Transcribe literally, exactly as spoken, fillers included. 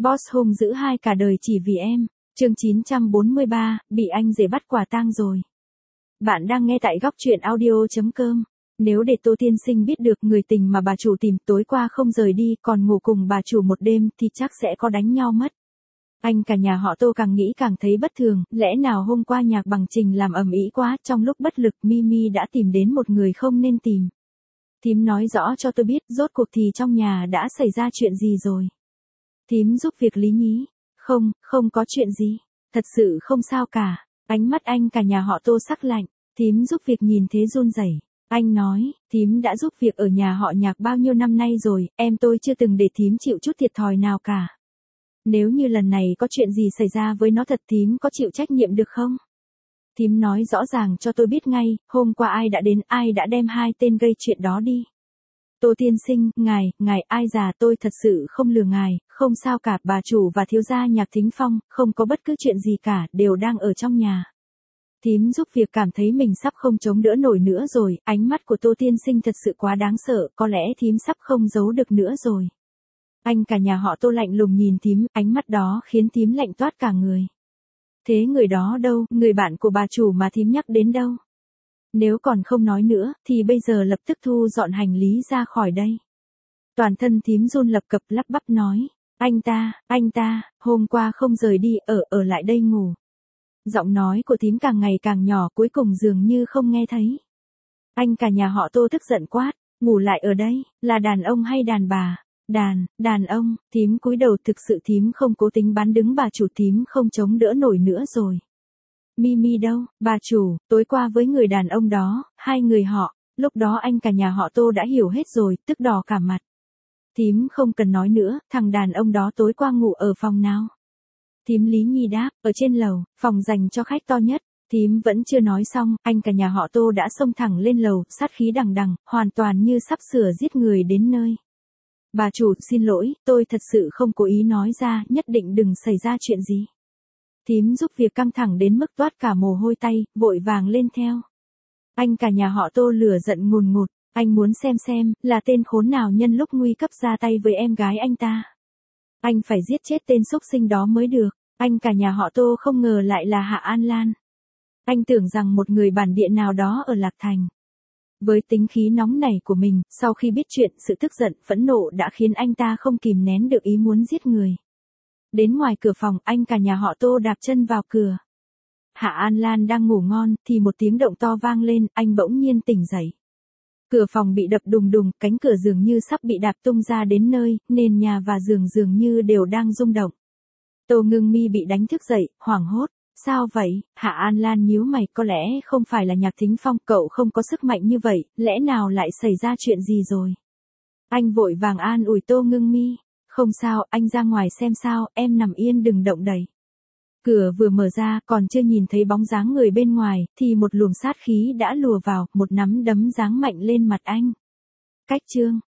Boss hung dữ hai cả đời chỉ vì em. Chương chín trăm bốn mươi ba, bị anh rể bắt quả tang rồi. Bạn đang nghe tại góc truyện audio chấm com. Nếu để Tô Tiên Sinh biết được người tình mà bà chủ tìm tối qua không rời đi còn ngủ cùng bà chủ một đêm thì chắc sẽ có đánh nhau mất. Anh cả nhà họ Tô càng nghĩ càng thấy bất thường, lẽ nào hôm qua Nhạc Bằng Trình làm ầm ĩ quá, trong lúc bất lực Mimi đã tìm đến một người không nên tìm. Thím nói rõ cho tôi biết rốt cuộc thì trong nhà đã xảy ra chuyện gì rồi. Thím giúp việc Lý nhí. Không, không có chuyện gì. Thật sự không sao cả. Ánh mắt anh cả nhà họ Tô sắc lạnh. Thím giúp việc nhìn thế run rẩy. Anh nói, thím đã giúp việc ở nhà họ Nhạc bao nhiêu năm nay rồi, em tôi chưa từng để thím chịu chút thiệt thòi nào cả. Nếu như lần này có chuyện gì xảy ra với nó thật thím có chịu trách nhiệm được không? Thím nói rõ ràng cho tôi biết ngay, hôm qua ai đã đến, ai đã đem hai tên gây chuyện đó đi. Tô Tiên Sinh, ngài, ngài ai già tôi thật sự không lừa ngài, không sao cả, bà chủ và thiếu gia Nhạc Thính Phong, không có bất cứ chuyện gì cả, đều đang ở trong nhà. Thím giúp việc cảm thấy mình sắp không chống đỡ nổi nữa rồi, ánh mắt của Tô Tiên Sinh thật sự quá đáng sợ, có lẽ thím sắp không giấu được nữa rồi. Anh cả nhà họ Tô lạnh lùng nhìn thím, ánh mắt đó khiến thím lạnh toát cả người. Thế người đó đâu, người bạn của bà chủ mà thím nhắc đến đâu? Nếu còn không nói nữa, thì bây giờ lập tức thu dọn hành lý ra khỏi đây. Toàn thân thím run lập cập lắp bắp nói, anh ta, anh ta, hôm qua không rời đi, ở, ở lại đây ngủ. Giọng nói của thím càng ngày càng nhỏ cuối cùng dường như không nghe thấy. Anh cả nhà họ Tô tức giận quát, ngủ lại ở đây, là đàn ông hay đàn bà? Đàn, đàn ông, thím cúi đầu thực sự thím không cố tính bán đứng bà chủ thím không chống đỡ nổi nữa rồi. Mimi đâu, bà chủ, tối qua với người đàn ông đó, hai người họ, lúc đó anh cả nhà họ Tô đã hiểu hết rồi, tức đỏ cả mặt. Thím không cần nói nữa, thằng đàn ông đó tối qua ngủ ở phòng nào? Thím Lý Nhi đáp, ở trên lầu, phòng dành cho khách to nhất. Thím vẫn chưa nói xong, anh cả nhà họ Tô đã xông thẳng lên lầu, sát khí đằng đằng, hoàn toàn như sắp sửa giết người đến nơi. Bà chủ, xin lỗi, tôi thật sự không cố ý nói ra, nhất định đừng xảy ra chuyện gì. Thím giúp việc căng thẳng đến mức toát cả mồ hôi tay, vội vàng lên theo. Anh cả nhà họ Tô lửa giận ngùn ngụt, anh muốn xem xem, là tên khốn nào nhân lúc nguy cấp ra tay với em gái anh ta. Anh phải giết chết tên xúc sinh đó mới được, anh cả nhà họ Tô không ngờ lại là Hạ An Lan. Anh tưởng rằng một người bản địa nào đó ở Lạc Thành. Với tính khí nóng nảy của mình, sau khi biết chuyện, sự tức giận, phẫn nộ đã khiến anh ta không kìm nén được ý muốn giết người. Đến ngoài cửa phòng, anh cả nhà họ Tô đạp chân vào cửa. Hạ An Lan đang ngủ ngon, thì một tiếng động to vang lên, anh bỗng nhiên tỉnh dậy. Cửa phòng bị đập đùng đùng, cánh cửa dường như sắp bị đạp tung ra đến nơi, nền nhà và giường dường như đều đang rung động. Tô Ngưng Mi bị đánh thức dậy, hoảng hốt. Sao vậy? Hạ An Lan nhíu mày, có lẽ không phải là Nhạc Thính Phong, cậu không có sức mạnh như vậy, lẽ nào lại xảy ra chuyện gì rồi? Anh vội vàng an ủi Tô Ngưng Mi. Không sao, anh ra ngoài xem sao, em nằm yên đừng động đậy. Cửa vừa mở ra, còn chưa nhìn thấy bóng dáng người bên ngoài, thì một luồng sát khí đã lùa vào, một nắm đấm giáng mạnh lên mặt anh. Cách chương.